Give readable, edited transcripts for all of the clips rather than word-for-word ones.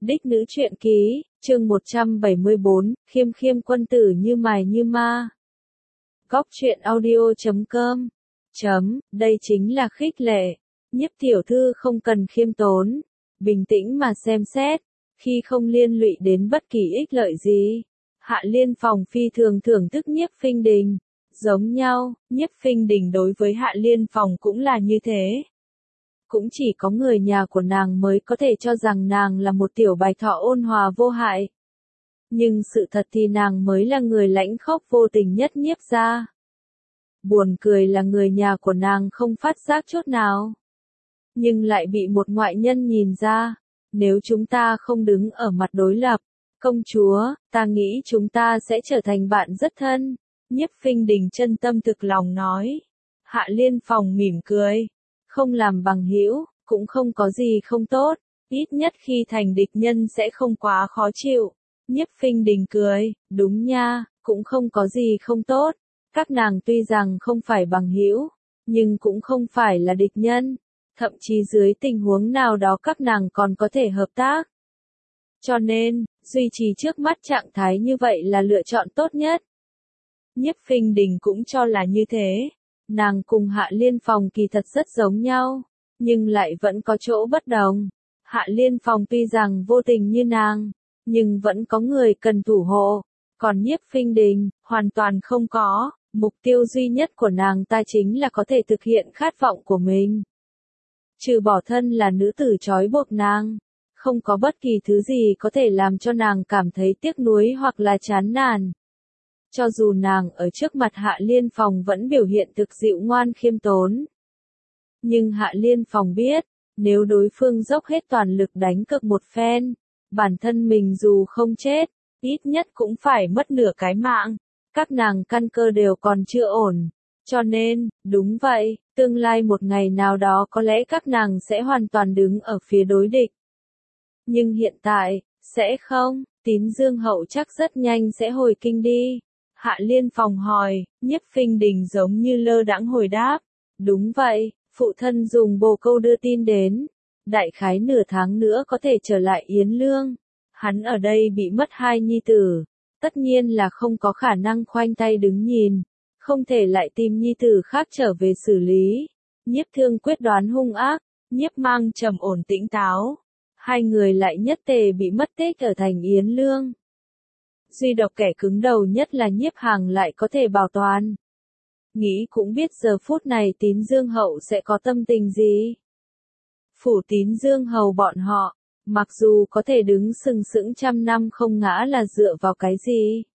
Đích nữ truyện ký, chương 174, khiêm khiêm quân tử như mài như ma. Góc truyện audio.com. Đây chính là khích lệ. Nhiếp tiểu thư không cần khiêm tốn, bình tĩnh mà xem xét, khi không liên lụy đến bất kỳ ích lợi gì. Hạ Liên Phòng phi thường thưởng thức Nhiếp Phinh Đình. Giống nhau, Nhiếp Phinh Đình đối với Hạ Liên Phòng cũng là như thế. Cũng chỉ có người nhà của nàng mới có thể cho rằng nàng là một tiểu bạch thỏ ôn hòa vô hại. Nhưng sự thật thì nàng mới là người lãnh khốc vô tình nhất Nhiếp gia. Buồn cười là người nhà của nàng không phát giác chút nào. Nhưng lại bị một ngoại nhân nhìn ra. Nếu chúng ta không đứng ở mặt đối lập, công chúa, ta nghĩ chúng ta sẽ trở thành bạn rất thân. Nhiếp Phinh Đình chân tâm thực lòng nói. Hạ Liên Phòng mỉm cười. Không làm bằng hữu, cũng không có gì không tốt, ít nhất khi thành địch nhân sẽ không quá khó chịu. Nhiếp Phinh Đình cười, đúng nha, cũng không có gì không tốt. Các nàng tuy rằng không phải bằng hữu, nhưng cũng không phải là địch nhân. Thậm chí dưới tình huống nào đó các nàng còn có thể hợp tác. Cho nên, duy trì trước mắt trạng thái như vậy là lựa chọn tốt nhất. Nhiếp Phinh Đình cũng cho là như thế. Nàng cùng Hạ Liên Phòng kỳ thật rất giống nhau, nhưng lại vẫn có chỗ bất đồng. Hạ Liên Phòng tuy rằng vô tình như nàng, nhưng vẫn có người cần thủ hộ. Còn Nhiếp Phinh Đình, hoàn toàn không có. Mục tiêu duy nhất của nàng ta chính là có thể thực hiện khát vọng của mình. Trừ bỏ thân là nữ tử trói buộc nàng, không có bất kỳ thứ gì có thể làm cho nàng cảm thấy tiếc nuối hoặc là chán nản. Cho dù nàng ở trước mặt Hạ Liên Phòng vẫn biểu hiện thực dịu ngoan khiêm tốn. Nhưng Hạ Liên Phòng biết, nếu đối phương dốc hết toàn lực đánh cược một phen, bản thân mình dù không chết, ít nhất cũng phải mất nửa cái mạng. Các nàng căn cơ đều còn chưa ổn. Cho nên, đúng vậy, tương lai một ngày nào đó có lẽ các nàng sẽ hoàn toàn đứng ở phía đối địch. Nhưng hiện tại, sẽ không, Tín Dương Hậu chắc rất nhanh sẽ hồi kinh đi. Hạ Liên Phòng hỏi, Nhiếp Phinh Đình giống như lơ đãng hồi đáp. Đúng vậy, phụ thân dùng bồ câu đưa tin đến. Đại khái nửa tháng nữa có thể trở lại Yến Lương. Hắn ở đây bị mất hai nhi tử. Tất nhiên là không có khả năng khoanh tay đứng nhìn. Không thể lại tìm nhi tử khác trở về xử lý. Nhiếp Thương quyết đoán hung ác. Nhiếp Mang trầm ổn tĩnh táo. Hai người lại nhất tề bị mất tích ở thành Yến Lương. Duy độc kẻ cứng đầu nhất là Nhiếp Hằng lại có thể bảo toàn. Nghĩ cũng biết giờ phút này Tín Dương Hậu sẽ có tâm tình gì. Phủ Tín Dương Hầu bọn họ, mặc dù có thể đứng sừng sững trăm năm không ngã là dựa vào cái gì?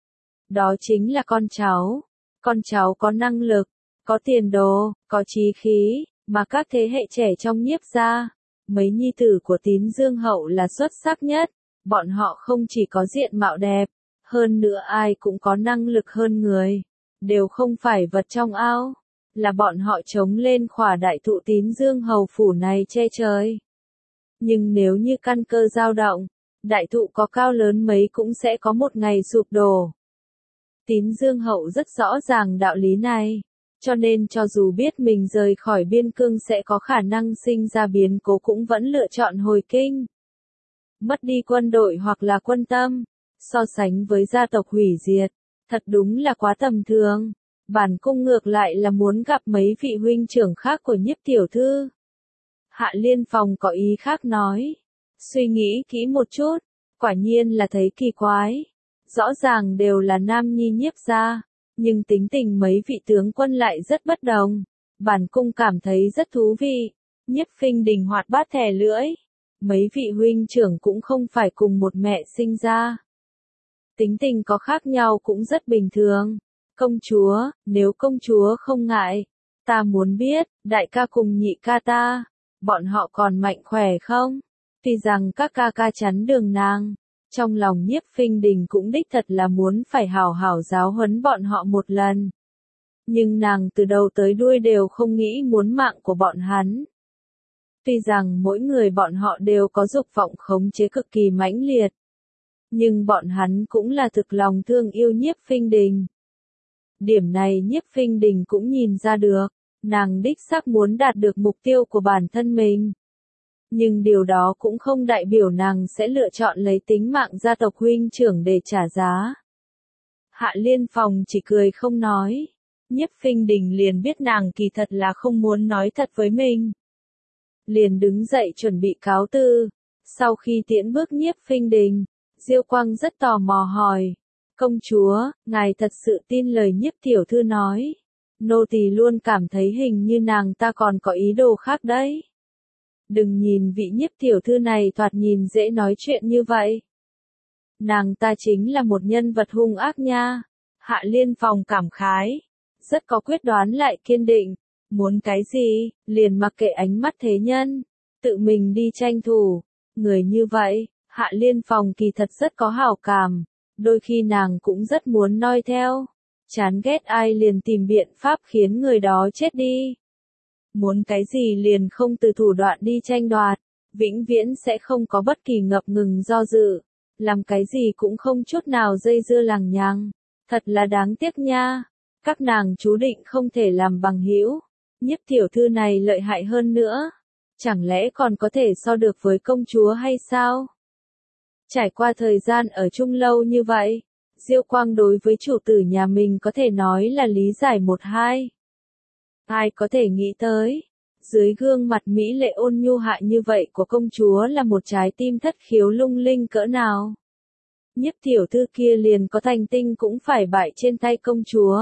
Đó chính là con cháu. Con cháu có năng lực, có tiền đồ, có chí khí, mà các thế hệ trẻ trong Nhiếp gia, mấy nhi tử của Tín Dương Hậu là xuất sắc nhất. Bọn họ không chỉ có diện mạo đẹp, hơn nữa ai cũng có năng lực hơn người, đều không phải vật trong ao, là bọn họ chống lên khỏa đại thụ Tín Dương Hầu phủ này che trời. Nhưng nếu như căn cơ dao động, đại thụ có cao lớn mấy cũng sẽ có một ngày sụp đổ. Tín Dương Hậu rất rõ ràng đạo lý này, cho nên cho dù biết mình rời khỏi biên cương sẽ có khả năng sinh ra biến cố cũng vẫn lựa chọn hồi kinh. Mất đi quân đội hoặc là quân tâm, so sánh với gia tộc hủy diệt, thật đúng là quá tầm thường. Bản cung ngược lại là muốn gặp mấy vị huynh trưởng khác của Nhiếp tiểu thư. Hạ Liên Phòng có ý khác nói. Suy nghĩ kỹ một chút, quả nhiên là thấy kỳ quái. Rõ ràng đều là nam nhi Nhiếp gia, nhưng tính tình mấy vị tướng quân lại rất bất đồng. Bản cung cảm thấy rất thú vị. Nhiếp Phinh Đình hoạt bát thè lưỡi. Mấy vị huynh trưởng cũng không phải cùng một mẹ sinh ra. Tính tình có khác nhau cũng rất bình thường. Công chúa, nếu công chúa không ngại, ta muốn biết, đại ca cùng nhị ca ta, bọn họ còn mạnh khỏe không? Tuy rằng các ca ca chắn đường nàng, trong lòng Nhiếp Phinh Đình cũng đích thật là muốn phải hảo hảo giáo huấn bọn họ một lần. Nhưng nàng từ đầu tới đuôi đều không nghĩ muốn mạng của bọn hắn. Tuy rằng mỗi người bọn họ đều có dục vọng khống chế cực kỳ mãnh liệt, nhưng bọn hắn cũng là thực lòng thương yêu Nhiếp Phinh Đình. Điểm này Nhiếp Phinh Đình cũng nhìn ra được, nàng đích xác muốn đạt được mục tiêu của bản thân mình. Nhưng điều đó cũng không đại biểu nàng sẽ lựa chọn lấy tính mạng gia tộc huynh trưởng để trả giá. Hạ Liên Phong chỉ cười không nói. Nhiếp Phinh Đình liền biết nàng kỳ thật là không muốn nói thật với mình. Liền đứng dậy chuẩn bị cáo từ. Sau khi tiễn bước Nhiếp Phinh Đình, Diêu Quang rất tò mò hỏi. Công chúa, ngài thật sự tin lời Nhiếp tiểu thư nói. Nô tỳ luôn cảm thấy hình như nàng ta còn có ý đồ khác đấy. Đừng nhìn vị Nhiếp tiểu thư này thoạt nhìn dễ nói chuyện như vậy. Nàng ta chính là một nhân vật hung ác nha. Hạ Liên Phong cảm khái. Rất có quyết đoán lại kiên định. Muốn cái gì, liền mặc kệ ánh mắt thế nhân. Tự mình đi tranh thủ. Người như vậy, Hạ Liên Phong kỳ thật rất có hảo cảm. Đôi khi nàng cũng rất muốn noi theo. Chán ghét ai liền tìm biện pháp khiến người đó chết đi. Muốn cái gì liền không từ thủ đoạn đi tranh đoạt. Vĩnh viễn sẽ không có bất kỳ ngập ngừng do dự. Làm cái gì cũng không chút nào dây dưa lằng nhằng. Thật là đáng tiếc nha. Các nàng chú định không thể làm bằng hữu. Nhiếp tiểu thư này lợi hại hơn nữa. Chẳng lẽ còn có thể so được với công chúa hay sao? Trải qua thời gian ở chung lâu như vậy, Diêu Quang đối với chủ tử nhà mình có thể nói là lý giải một hai. Ai có thể nghĩ tới, dưới gương mặt mỹ lệ ôn nhu hạ như vậy của công chúa là một trái tim thất khiếu lung linh cỡ nào. Nhiếp tiểu thư kia liền có thành tinh cũng phải bại trên tay công chúa.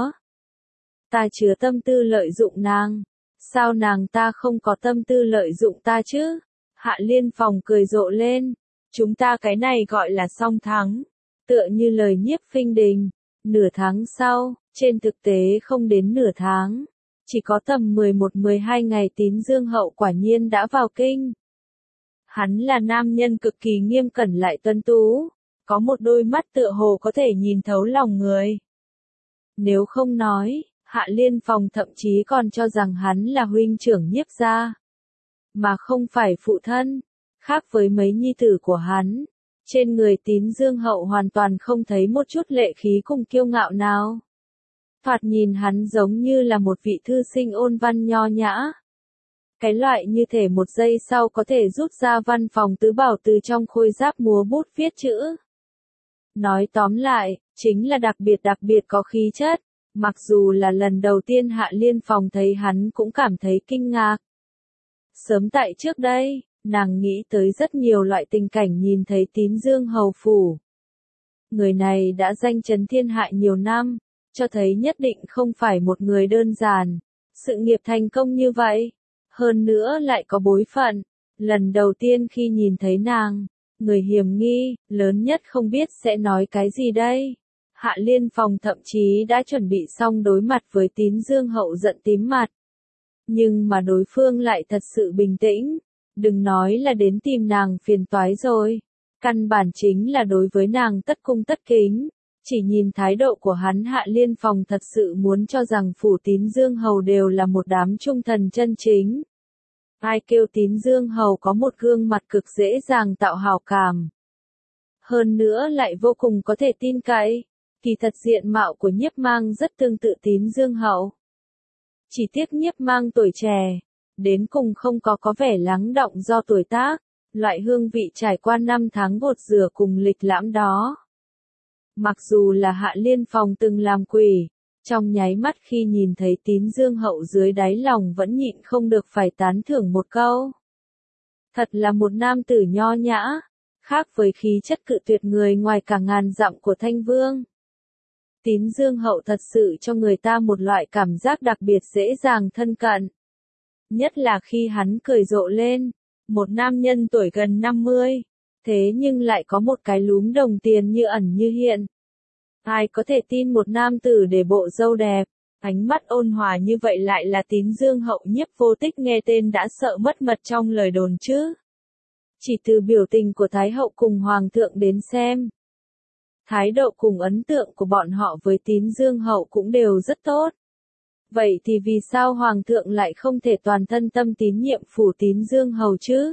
Ta chứa tâm tư lợi dụng nàng. Sao nàng ta không có tâm tư lợi dụng ta chứ? Hạ Liên Phong cười rộ lên. Chúng ta cái này gọi là song thắng. Tựa như lời Nhiếp Phinh Đình. Nửa tháng sau, trên thực tế không đến nửa tháng. Chỉ có tầm 11-12 ngày Tín Dương Hậu quả nhiên đã vào kinh. Hắn là nam nhân cực kỳ nghiêm cẩn lại tuấn tú. Có một đôi mắt tựa hồ có thể nhìn thấu lòng người. Nếu không nói, Hạ Liên Phong thậm chí còn cho rằng hắn là huynh trưởng Nhiếp gia, mà không phải phụ thân. Khác với mấy nhi tử của hắn, trên người Tín Dương Hậu hoàn toàn không thấy một chút lệ khí cùng kiêu ngạo nào. Thoạt nhìn hắn giống như là một vị thư sinh ôn văn nho nhã. Cái loại như thể một giây sau có thể rút ra văn phòng tứ bảo từ trong khôi giáp múa bút viết chữ. Nói tóm lại, chính là đặc biệt có khí chất. Mặc dù là lần đầu tiên Hạ Liên Phong thấy hắn cũng cảm thấy kinh ngạc. Sớm tại trước đây, nàng nghĩ tới rất nhiều loại tình cảnh nhìn thấy Tín Dương hầu phủ. Người này đã danh chấn thiên hạ nhiều năm, cho thấy nhất định không phải một người đơn giản. Sự nghiệp thành công như vậy, hơn nữa lại có bối phận. Lần đầu tiên khi nhìn thấy nàng, người hiểm nghi, lớn nhất không biết sẽ nói cái gì đây. Hạ Liên Phong thậm chí đã chuẩn bị xong đối mặt với Tín Dương Hậu giận tím mặt. Nhưng mà đối phương lại thật sự bình tĩnh. Đừng nói là đến tìm nàng phiền toái rồi. Căn bản chính là đối với nàng tất cung tất kính. Chỉ nhìn thái độ của hắn Hạ Liên Phong thật sự muốn cho rằng phủ Tín Dương Hầu đều là một đám trung thần chân chính. Ai kêu Tín Dương Hầu có một gương mặt cực dễ dàng tạo hảo cảm. Hơn nữa lại vô cùng có thể tin cậy. Kỳ thật diện mạo của Nhiếp Mang rất tương tự Tín Dương Hậu. Chỉ tiếc Nhiếp Mang tuổi trẻ, đến cùng không có vẻ lắng động do tuổi tác, loại hương vị trải qua 5 tháng gột rửa cùng lịch lãm đó. Mặc dù là Hạ Liên Phong từng làm quỷ, trong nháy mắt khi nhìn thấy Tín Dương Hậu dưới đáy lòng vẫn nhịn không được phải tán thưởng một câu. Thật là một nam tử nho nhã, khác với khí chất cự tuyệt người ngoài cả ngàn dặm của Thanh Vương. Tín Dương Hậu thật sự cho người ta một loại cảm giác đặc biệt dễ dàng thân cận. Nhất là khi hắn cười rộ lên, một nam nhân tuổi gần 50, thế nhưng lại có một cái lúm đồng tiền như ẩn như hiện. Ai có thể tin một nam tử để bộ râu đẹp, ánh mắt ôn hòa như vậy lại là Tín Dương Hậu? Nhiếp Vô Tích nghe tên đã sợ mất mật trong lời đồn chứ. Chỉ từ biểu tình của Thái Hậu cùng Hoàng thượng đến xem, thái độ cùng ấn tượng của bọn họ với Tín Dương Hậu cũng đều rất tốt. Vậy thì vì sao Hoàng thượng lại không thể toàn thân tâm tín nhiệm phủ Tín Dương Hầu chứ?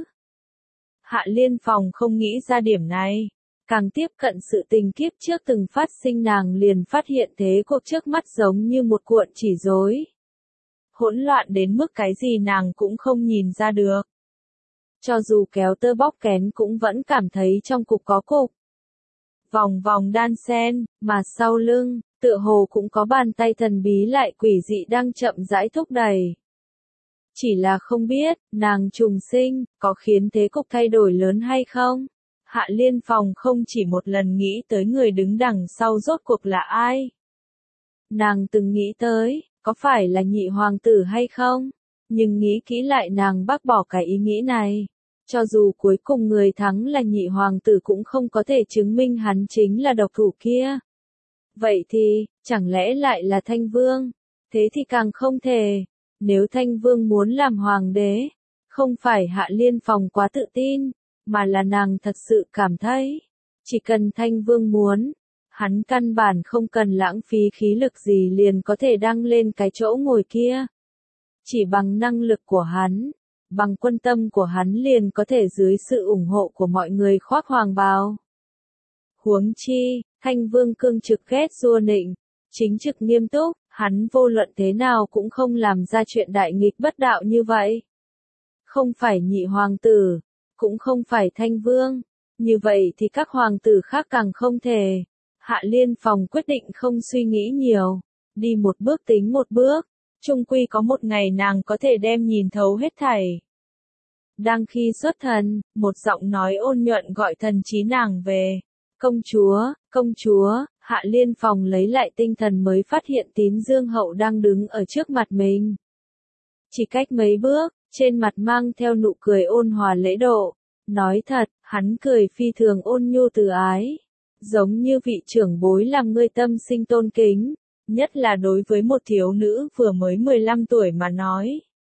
Hạ Liên Phong không nghĩ ra điểm này. Càng tiếp cận sự tình kiếp trước từng phát sinh nàng liền phát hiện thế cuộc trước mắt giống như một cuộn chỉ rối. Hỗn loạn đến mức cái gì nàng cũng không nhìn ra được. cho dù kéo tơ bóc kén cũng vẫn cảm thấy trong cục có cục. Vòng vòng đan xen, mà sau lưng, tựa hồ cũng có bàn tay thần bí lại quỷ dị đang chậm rãi thúc đẩy. Chỉ là không biết, nàng trùng sinh, có khiến thế cục thay đổi lớn hay không? Hạ Liên Phòng không chỉ một lần nghĩ tới người đứng đằng sau rốt cuộc là ai. Nàng từng nghĩ tới, có phải là nhị hoàng tử hay không? Nhưng nghĩ kỹ lại nàng bác bỏ cái ý nghĩ này. Cho dù cuối cùng người thắng là nhị hoàng tử cũng không có thể chứng minh hắn chính là độc thủ kia. Vậy thì, chẳng lẽ lại là Thanh Vương? Thế thì càng không thể. Nếu Thanh Vương muốn làm hoàng đế, không phải Hạ Liên Phòng quá tự tin, mà là nàng thật sự cảm thấy, chỉ cần Thanh Vương muốn, hắn căn bản không cần lãng phí khí lực gì liền có thể đăng lên cái chỗ ngồi kia. Chỉ bằng năng lực của hắn, bằng quân tâm của hắn liền có thể dưới sự ủng hộ của mọi người khoác hoàng bào. Huống chi, Thanh Vương cương trực ghét Dua Nịnh, chính trực nghiêm túc, hắn vô luận thế nào cũng không làm ra chuyện đại nghịch bất đạo như vậy. Không phải nhị hoàng tử, cũng không phải Thanh Vương, như vậy thì các hoàng tử khác càng không thể. Hạ Liên Phòng quyết định không suy nghĩ nhiều, đi một bước tính một bước, chung quy có một ngày nàng có thể đem nhìn thấu hết thảy. Đang khi xuất thần, một giọng nói ôn nhuận gọi thần trí nàng về. Công chúa, Hạ Liên Phòng lấy lại tinh thần mới phát hiện Tín Dương Hậu đang đứng ở trước mặt mình. Chỉ cách mấy bước, trên mặt mang theo nụ cười ôn hòa lễ độ. Nói thật, hắn cười phi thường ôn nhu từ ái. Giống như vị trưởng bối làm ngươi tâm sinh tôn kính, nhất là đối với một thiếu nữ vừa mới 15 tuổi mà nói.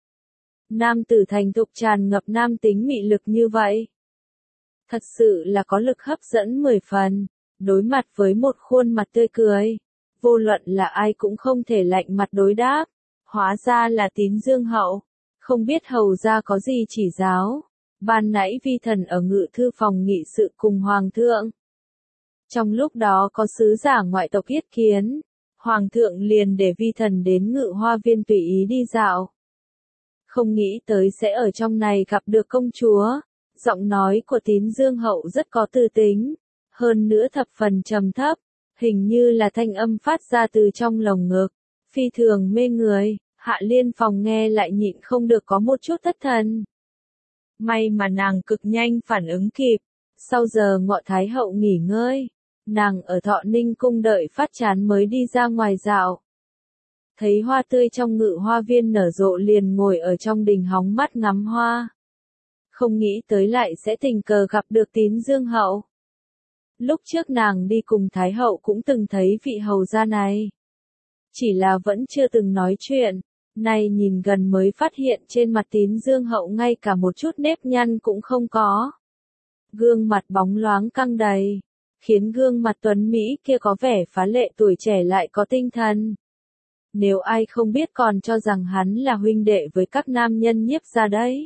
Nam tử thành thục tràn ngập nam tính mị lực như vậy. Thật sự là có lực hấp dẫn 10 phần, đối mặt với một khuôn mặt tươi cười. Vô luận là ai cũng không thể lạnh mặt đối đáp. Hóa ra là Tín Dương Hậu. Không biết hầu ra có gì chỉ giáo. Ban nãy vi thần ở ngự thư phòng nghị sự cùng hoàng thượng. Trong lúc đó có sứ giả ngoại tộc yết kiến. Hoàng thượng liền để vi thần đến ngự hoa viên tùy ý đi dạo. Không nghĩ tới sẽ ở trong này gặp được công chúa. Giọng nói của Tín Dương Hậu rất có tư tính. Hơn nữa thập phần trầm thấp. Hình như là thanh âm phát ra từ trong lồng ngực. Phi thường mê người. Hạ Liên Phòng nghe lại nhịn không được có một chút thất thần. May mà nàng cực nhanh phản ứng kịp. Sau giờ ngọ Thái Hậu nghỉ ngơi, nàng ở Thọ Ninh cung đợi phát chán mới đi ra ngoài dạo. Thấy hoa tươi trong ngự hoa viên nở rộ liền ngồi ở trong đình hóng mắt ngắm hoa. Không nghĩ tới lại sẽ tình cờ gặp được Tín Dương Hậu. Lúc trước nàng đi cùng Thái Hậu cũng từng thấy vị hầu gia này. Chỉ là vẫn chưa từng nói chuyện. Nay nhìn gần mới phát hiện trên mặt Tín Dương Hậu ngay cả một chút nếp nhăn cũng không có. Gương mặt bóng loáng căng đầy, khiến gương mặt tuấn Mỹ kia có vẻ phá lệ tuổi trẻ lại có tinh thần. Nếu ai không biết còn cho rằng hắn là huynh đệ với các nam nhân nhiếp gia đấy.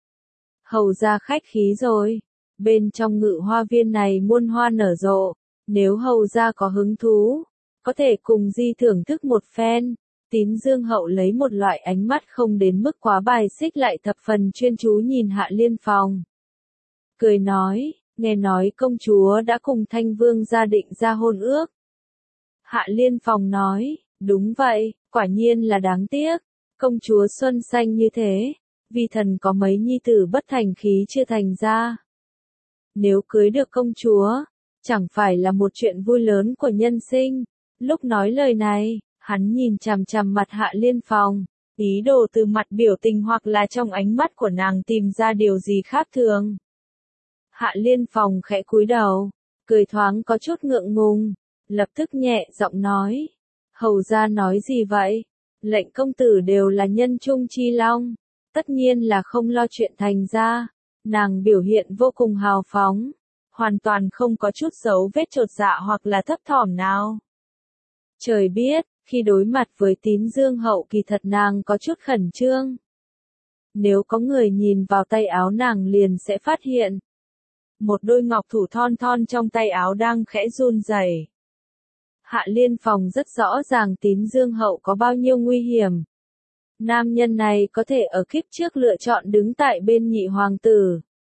Hầu gia khách khí rồi, bên trong ngự hoa viên này muôn hoa nở rộ, nếu hầu gia có hứng thú, có thể cùng di thưởng thức một phen. Tín Dương Hậu lấy một loại ánh mắt không đến mức quá bài xích lại thập phần chuyên chú nhìn Hạ Liên Phòng. Cười nói, nghe nói công chúa đã cùng Thanh Vương gia định ra hôn ước. Hạ Liên Phòng nói, đúng vậy, quả nhiên là đáng tiếc, công chúa xuân xanh như thế, vi thần có mấy nhi tử bất thành khí chưa thành ra. Nếu cưới được công chúa, chẳng phải là một chuyện vui lớn của nhân sinh. Lúc nói lời này, hắn nhìn chằm chằm mặt Hạ Liên Phòng, ý đồ từ mặt biểu tình hoặc là trong ánh mắt của nàng tìm ra điều gì khác thường. Hạ Liên Phòng khẽ cúi đầu, cười thoáng có chút ngượng ngùng, lập tức nhẹ giọng nói, hầu gia nói gì vậy? Lệnh công tử đều là nhân trung chi long, tất nhiên là không lo chuyện thành ra. Nàng biểu hiện vô cùng hào phóng, hoàn toàn không có chút dấu vết chột dạ hoặc là thấp thỏm nào. Trời biết, khi đối mặt với Tín Dương Hậu kỳ thật nàng có chút khẩn trương. Nếu có người nhìn vào tay áo nàng liền sẽ phát hiện. Một đôi ngọc thủ thon thon trong tay áo đang khẽ run rẩy. Hạ Liên Phòng rất rõ ràng Tín Dương Hậu có bao nhiêu nguy hiểm. Nam nhân này có thể ở kiếp trước lựa chọn đứng tại bên nhị hoàng tử,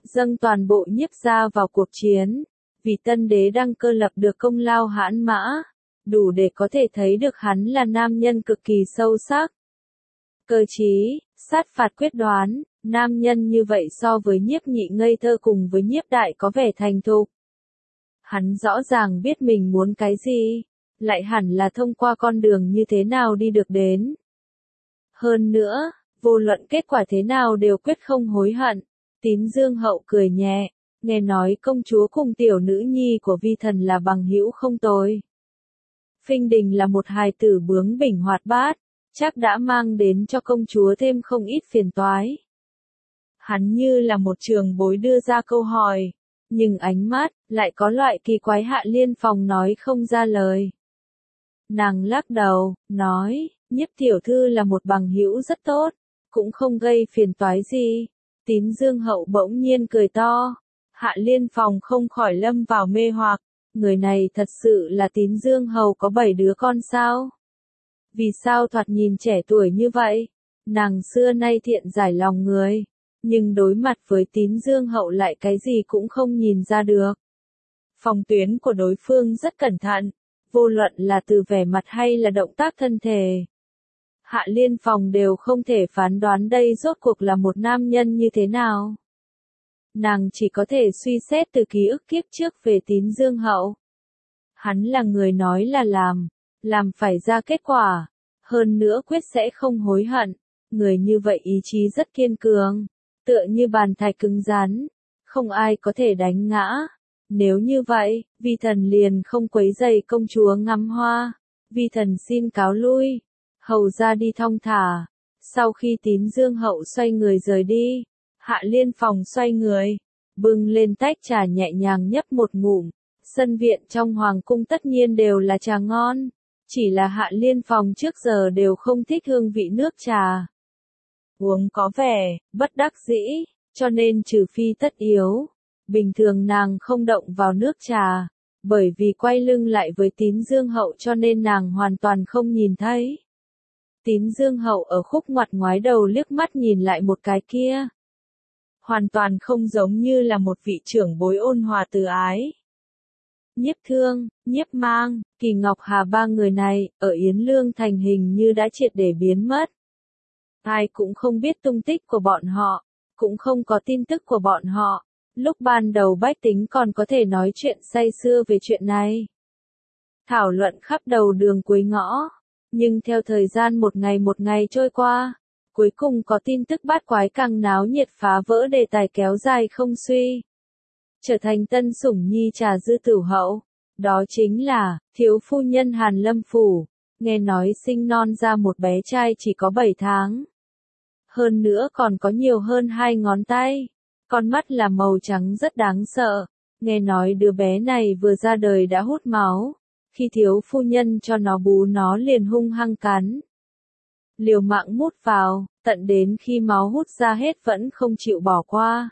dâng toàn bộ Nhiếp gia vào cuộc chiến, vì tân đế đăng cơ lập được công lao hãn mã, đủ để có thể thấy được hắn là nam nhân cực kỳ sâu sắc. Cơ trí, sát phạt quyết đoán, nam nhân như vậy so với Nhiếp Nhị ngây thơ cùng với Nhiếp Đại có vẻ thành thục. Hắn rõ ràng biết mình muốn cái gì, lại hẳn là thông qua con đường như thế nào đi được đến. Hơn nữa, vô luận kết quả thế nào đều quyết không hối hận. Tín Dương Hậu cười nhẹ, nghe nói công chúa cùng tiểu nữ nhi của vi thần là bằng hữu không tồi. Phinh Đình là một hài tử bướng bỉnh hoạt bát, chắc đã mang đến cho công chúa thêm không ít phiền toái. Hắn như là một trường bối đưa ra câu hỏi, nhưng ánh mắt lại có loại kỳ quái Hạ Liên Phòng nói không ra lời. Nàng lắc đầu, nói, Nhiếp tiểu thư là một bằng hữu rất tốt, cũng không gây phiền toái gì. Tín Dương Hậu bỗng nhiên cười to, Hạ Liên Phòng không khỏi lâm vào mê hoặc, người này thật sự là Tín Dương Hậu có 7 đứa con sao? Vì sao thoạt nhìn trẻ tuổi như vậy? Nàng xưa nay thiện giải lòng người, nhưng đối mặt với Tín Dương Hậu lại cái gì cũng không nhìn ra được. Phòng tuyến của đối phương rất cẩn thận, vô luận là từ vẻ mặt hay là động tác thân thể. Hạ Liên Phòng đều không thể phán đoán đây rốt cuộc là một nam nhân như thế nào. Nàng chỉ có thể suy xét từ ký ức kiếp trước về Tín Dương Hậu. Hắn là người nói là làm phải ra kết quả, hơn nữa quyết sẽ không hối hận. Người như vậy ý chí rất kiên cường, tựa như bàn thạch cứng rắn, không ai có thể đánh ngã. Nếu như vậy, vi thần liền không quấy rầy công chúa ngắm hoa, vi thần xin cáo lui. Hầu ra đi thong thả. Sau khi Tín Dương Hậu xoay người rời đi, Hạ Liên Phòng xoay người, bưng lên tách trà nhẹ nhàng nhấp một ngụm. Sân viện trong hoàng cung tất nhiên đều là trà ngon, chỉ là Hạ Liên Phòng trước giờ đều không thích hương vị nước trà. Uống có vẻ bất đắc dĩ, cho nên trừ phi tất yếu, bình thường nàng không động vào nước trà, bởi vì quay lưng lại với Tín Dương Hậu cho nên nàng hoàn toàn không nhìn thấy. Tín Dương Hậu ở khúc ngoặt ngoái đầu liếc mắt nhìn lại một cái kia. Hoàn toàn không giống như là một vị trưởng bối ôn hòa từ ái. Nhiếp Thương, Nhiếp Mang, Kỳ Ngọc Hà ba người này, ở Yến Lương Thành hình như đã triệt để biến mất. Ai cũng không biết tung tích của bọn họ, cũng không có tin tức của bọn họ. Lúc ban đầu bách tính còn có thể nói chuyện say sưa về chuyện này. Thảo luận khắp đầu đường cuối ngõ. Nhưng theo thời gian một ngày trôi qua, cuối cùng có tin tức bát quái càng náo nhiệt phá vỡ đề tài kéo dài không suy. Trở thành tân sủng nhi Trà Dư Tửu Hậu. Đó chính là, thiếu phu nhân Hàn Lâm Phủ, nghe nói sinh non ra một bé trai chỉ có 7 tháng. Hơn nữa còn có nhiều hơn 2 ngón tay. Con mắt là màu trắng rất đáng sợ. Nghe nói đứa bé này vừa ra đời đã hút máu. Khi thiếu phu nhân cho nó bú nó liền hung hăng cắn. Liều mạng mút vào, tận đến khi máu hút ra hết vẫn không chịu bỏ qua.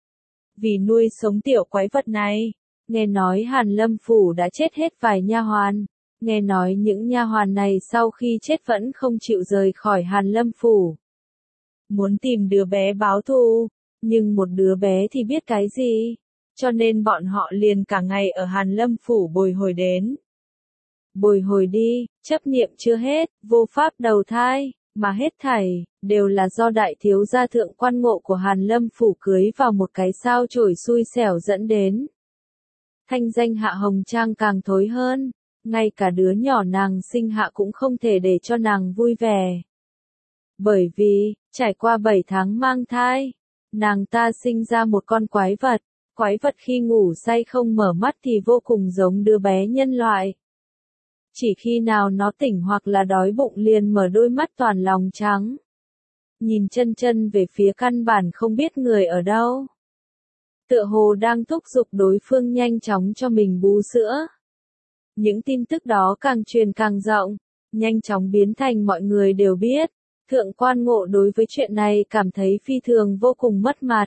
Vì nuôi sống tiểu quái vật này, nghe nói Hàn Lâm Phủ đã chết hết vài nha hoàn. Nghe nói những nha hoàn này sau khi chết vẫn không chịu rời khỏi Hàn Lâm Phủ. Muốn tìm đứa bé báo thù, nhưng một đứa bé thì biết cái gì, cho nên bọn họ liền cả ngày ở Hàn Lâm Phủ bồi hồi đến. Bồi hồi đi, chấp niệm chưa hết, vô pháp đầu thai, mà hết thảy, đều là do đại thiếu gia thượng quan Ngộ của Hàn Lâm Phủ cưới vào một cái sao chổi xui xẻo dẫn đến. Thanh danh Hạ Hồng Trang càng thối hơn, ngay cả đứa nhỏ nàng sinh hạ cũng không thể để cho nàng vui vẻ. Bởi vì, trải qua 7 tháng mang thai, nàng ta sinh ra một con quái vật khi ngủ say không mở mắt thì vô cùng giống đứa bé nhân loại. Chỉ khi nào nó tỉnh hoặc là đói bụng liền mở đôi mắt toàn lòng trắng. Nhìn chân về phía căn bản không biết người ở đâu. Tựa hồ đang thúc giục đối phương nhanh chóng cho mình bú sữa. Những tin tức đó càng truyền càng rộng, nhanh chóng biến thành mọi người đều biết. Thượng quan Ngộ đối với chuyện này cảm thấy phi thường vô cùng mất mặt.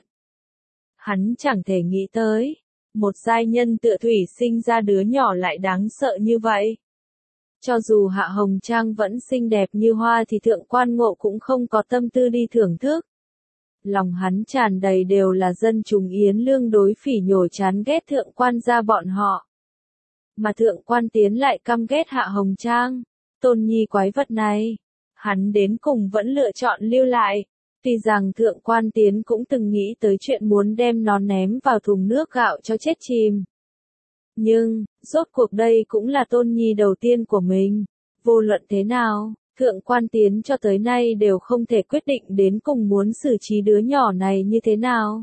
Hắn chẳng thể nghĩ tới, một giai nhân tựa thủy sinh ra đứa nhỏ lại đáng sợ như vậy. Cho dù Hạ Hồng Trang vẫn xinh đẹp như hoa thì thượng quan Ngộ cũng không có tâm tư đi thưởng thức. Lòng hắn tràn đầy đều là dân chúng Yến Lương đối phỉ nhổ chán ghét thượng quan gia bọn họ. Mà thượng quan Tiến lại căm ghét Hạ Hồng Trang. Tôn Nhi quái vật này, hắn đến cùng vẫn lựa chọn lưu lại. Tuy rằng thượng quan Tiến cũng từng nghĩ tới chuyện muốn đem nó ném vào thùng nước gạo cho chết chìm. Nhưng, rốt cuộc đây cũng là Tôn Nhi đầu tiên của mình. Vô luận thế nào, thượng quan Tiến cho tới nay đều không thể quyết định đến cùng muốn xử trí đứa nhỏ này như thế nào.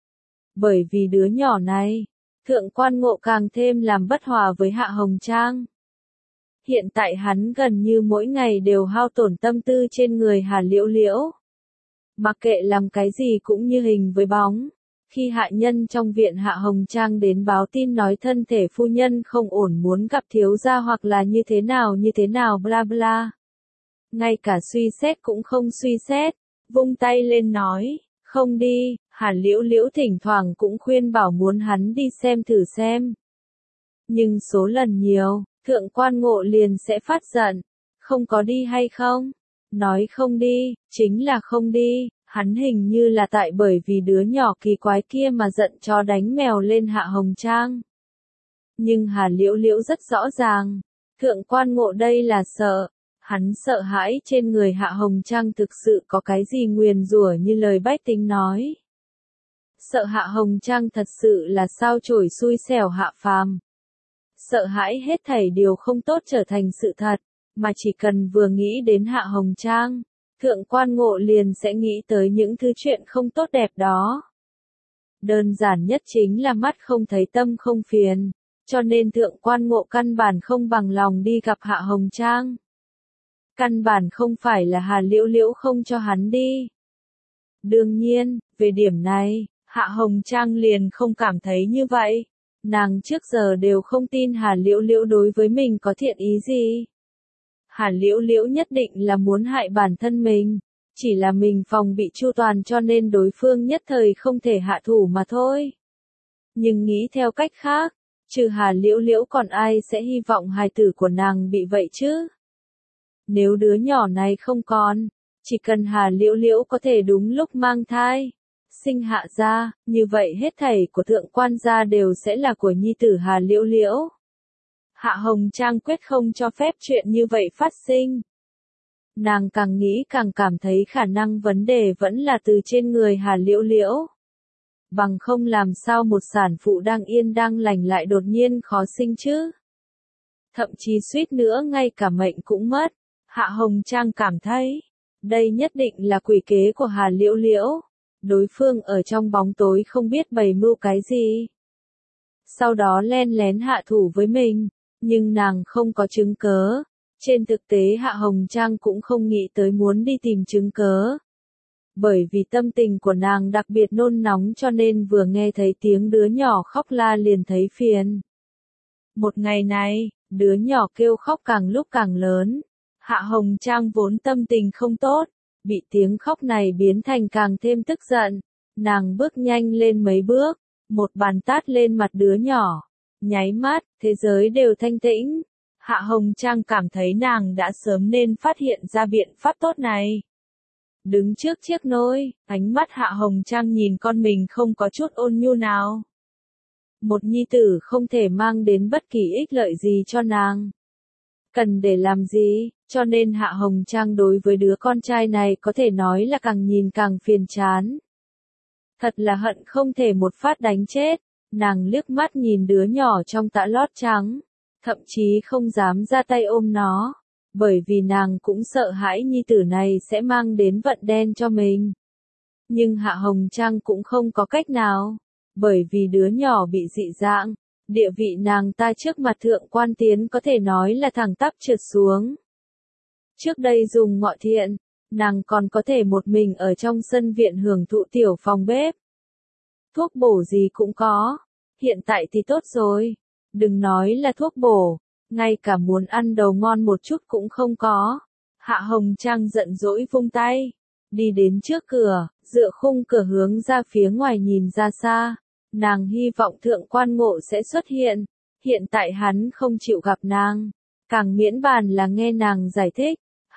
Bởi vì đứa nhỏ này, thượng quan Ngộ càng thêm làm bất hòa với Hạ Hồng Trang. Hiện tại hắn gần như mỗi ngày đều hao tổn tâm tư trên người Hà Liễu Liễu. Mặc kệ làm cái gì cũng như hình với bóng. Khi hạ nhân trong viện Hạ Hồng Trang đến báo tin nói thân thể phu nhân không ổn muốn gặp thiếu gia hoặc là như thế nào bla bla. Ngay cả suy xét cũng không suy xét, vung tay lên nói, không đi. Hà Liễu Liễu thỉnh thoảng cũng khuyên bảo muốn hắn đi xem thử xem. Nhưng số lần nhiều, thượng quan Ngộ liền sẽ phát giận, không có đi hay không? Nói không đi, chính là không đi. Hắn hình như là tại bởi vì đứa nhỏ kỳ quái kia mà giận chó đánh mèo lên Hạ Hồng Trang. Nhưng Hà Liễu Liễu rất rõ ràng, thượng quan Ngộ đây là sợ. Hắn sợ hãi trên người Hạ Hồng Trang thực sự có cái gì nguyền rủa như lời bách tính nói. Sợ Hạ Hồng Trang thật sự là sao chổi xui xẻo hạ phàm. Sợ hãi hết thảy điều không tốt trở thành sự thật, mà chỉ cần vừa nghĩ đến Hạ Hồng Trang, thượng quan Ngộ liền sẽ nghĩ tới những thứ chuyện không tốt đẹp đó. Đơn giản nhất chính là mắt không thấy tâm không phiền, cho nên thượng quan Ngộ căn bản không bằng lòng đi gặp Hạ Hồng Trang. Căn bản không phải là Hà Liễu Liễu không cho hắn đi. Đương nhiên, về điểm này, Hạ Hồng Trang liền không cảm thấy như vậy. Nàng trước giờ đều không tin Hà Liễu Liễu đối với mình có thiện ý gì. Hà Liễu Liễu nhất định là muốn hại bản thân mình, chỉ là mình phòng bị chu toàn cho nên đối phương nhất thời không thể hạ thủ mà thôi. Nhưng nghĩ theo cách khác, trừ Hà Liễu Liễu còn ai sẽ hy vọng hài tử của nàng bị vậy chứ? Nếu đứa nhỏ này không còn, chỉ cần Hà Liễu Liễu có thể đúng lúc mang thai, sinh hạ ra, như vậy hết thảy của thượng quan gia đều sẽ là của nhi tử Hà Liễu Liễu. Hạ Hồng Trang quyết không cho phép chuyện như vậy phát sinh. Nàng càng nghĩ càng cảm thấy khả năng vấn đề vẫn là từ trên người Hà Liễu Liễu. Bằng không làm sao một sản phụ đang yên đang lành lại đột nhiên khó sinh chứ. Thậm chí suýt nữa ngay cả mệnh cũng mất. Hạ Hồng Trang cảm thấy, đây nhất định là quỷ kế của Hà Liễu Liễu. Đối phương ở trong bóng tối không biết bày mưu cái gì. Sau đó len lén hạ thủ với mình, nhưng nàng không có chứng cớ. Trên thực tế Hạ Hồng Trang cũng không nghĩ tới muốn đi tìm chứng cớ. Bởi vì tâm tình của nàng đặc biệt nôn nóng cho nên vừa nghe thấy tiếng đứa nhỏ khóc la liền thấy phiền. Một ngày này, đứa nhỏ kêu khóc càng lúc càng lớn. Hạ Hồng Trang vốn tâm tình không tốt, bị tiếng khóc này biến thành càng thêm tức giận. Nàng bước nhanh lên mấy bước, một bàn tát lên mặt đứa nhỏ. Nháy mắt, thế giới đều thanh tĩnh. Hạ Hồng Trang cảm thấy nàng đã sớm nên phát hiện ra biện pháp tốt này. Đứng trước chiếc nôi, ánh mắt Hạ Hồng Trang nhìn con mình không có chút ôn nhu nào. Một nhi tử không thể mang đến bất kỳ ích lợi gì cho nàng. Cần để làm gì, cho nên Hạ Hồng Trang đối với đứa con trai này có thể nói là càng nhìn càng phiền chán. Thật là hận không thể một phát đánh chết. Nàng liếc mắt nhìn đứa nhỏ trong tã lót trắng, thậm chí không dám ra tay ôm nó, bởi vì nàng cũng sợ hãi nhi tử này sẽ mang đến vận đen cho mình. Nhưng Hạ Hồng Trang cũng không có cách nào, bởi vì đứa nhỏ bị dị dạng, địa vị nàng ta trước mặt thượng quan Tiến có thể nói là thẳng tắp trượt xuống. Trước đây dùng ngọ thiện, nàng còn có thể một mình ở trong sân viện hưởng thụ tiểu phòng bếp. Thuốc bổ gì cũng có, hiện tại thì tốt rồi, đừng nói là thuốc bổ, ngay cả muốn ăn đầu ngon một chút cũng không có. Hạ Hồng Trang giận dỗi vung tay, đi đến trước cửa, dựa khung cửa hướng ra phía ngoài nhìn ra xa. Nàng hy vọng thượng quan Ngộ sẽ xuất hiện, hiện tại hắn không chịu gặp nàng, càng miễn bàn là nghe nàng giải thích.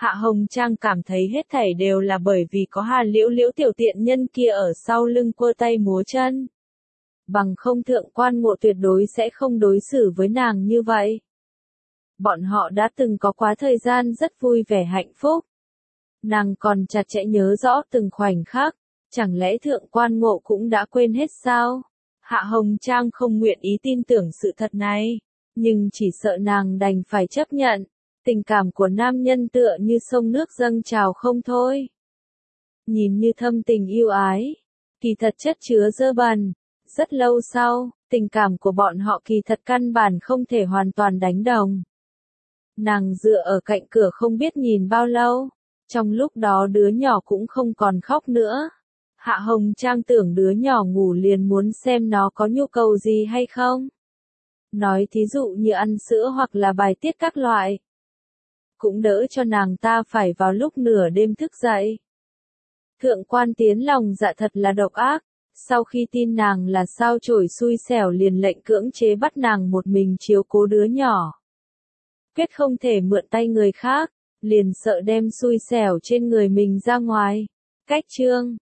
Hạ Hồng Trang cảm thấy hết thảy đều là bởi vì có Hà Liễu Liễu tiểu tiện nhân kia ở sau lưng quơ tay múa chân. Bằng không thượng quan ngộ tuyệt đối sẽ không đối xử với nàng như vậy. Bọn họ đã từng có quá thời gian rất vui vẻ hạnh phúc. Nàng còn chặt chẽ nhớ rõ từng khoảnh khắc, chẳng lẽ thượng quan ngộ cũng đã quên hết sao? Hạ Hồng Trang không nguyện ý tin tưởng sự thật này, nhưng chỉ sợ nàng đành phải chấp nhận. Tình cảm của nam nhân tựa như sông nước dâng trào không thôi. Nhìn như thâm tình yêu ái, kỳ thật chất chứa dơ bẩn. Rất lâu sau, tình cảm của bọn họ kỳ thật căn bản không thể hoàn toàn đánh đồng. Nàng dựa ở cạnh cửa không biết nhìn bao lâu, trong lúc đó đứa nhỏ cũng không còn khóc nữa. Hạ Hồng Trang tưởng đứa nhỏ ngủ liền muốn xem nó có nhu cầu gì hay không. Nói thí dụ như ăn sữa hoặc là bài tiết các loại. Cũng đỡ cho nàng ta phải vào lúc nửa đêm thức dậy. Thượng quan Tiến lòng dạ thật là độc ác, sau khi tin nàng là sao chổi xui xẻo liền lệnh cưỡng chế bắt nàng một mình chiếu cố đứa nhỏ. Quyết không thể mượn tay người khác, liền sợ đem xui xẻo trên người mình ra ngoài. Cách chương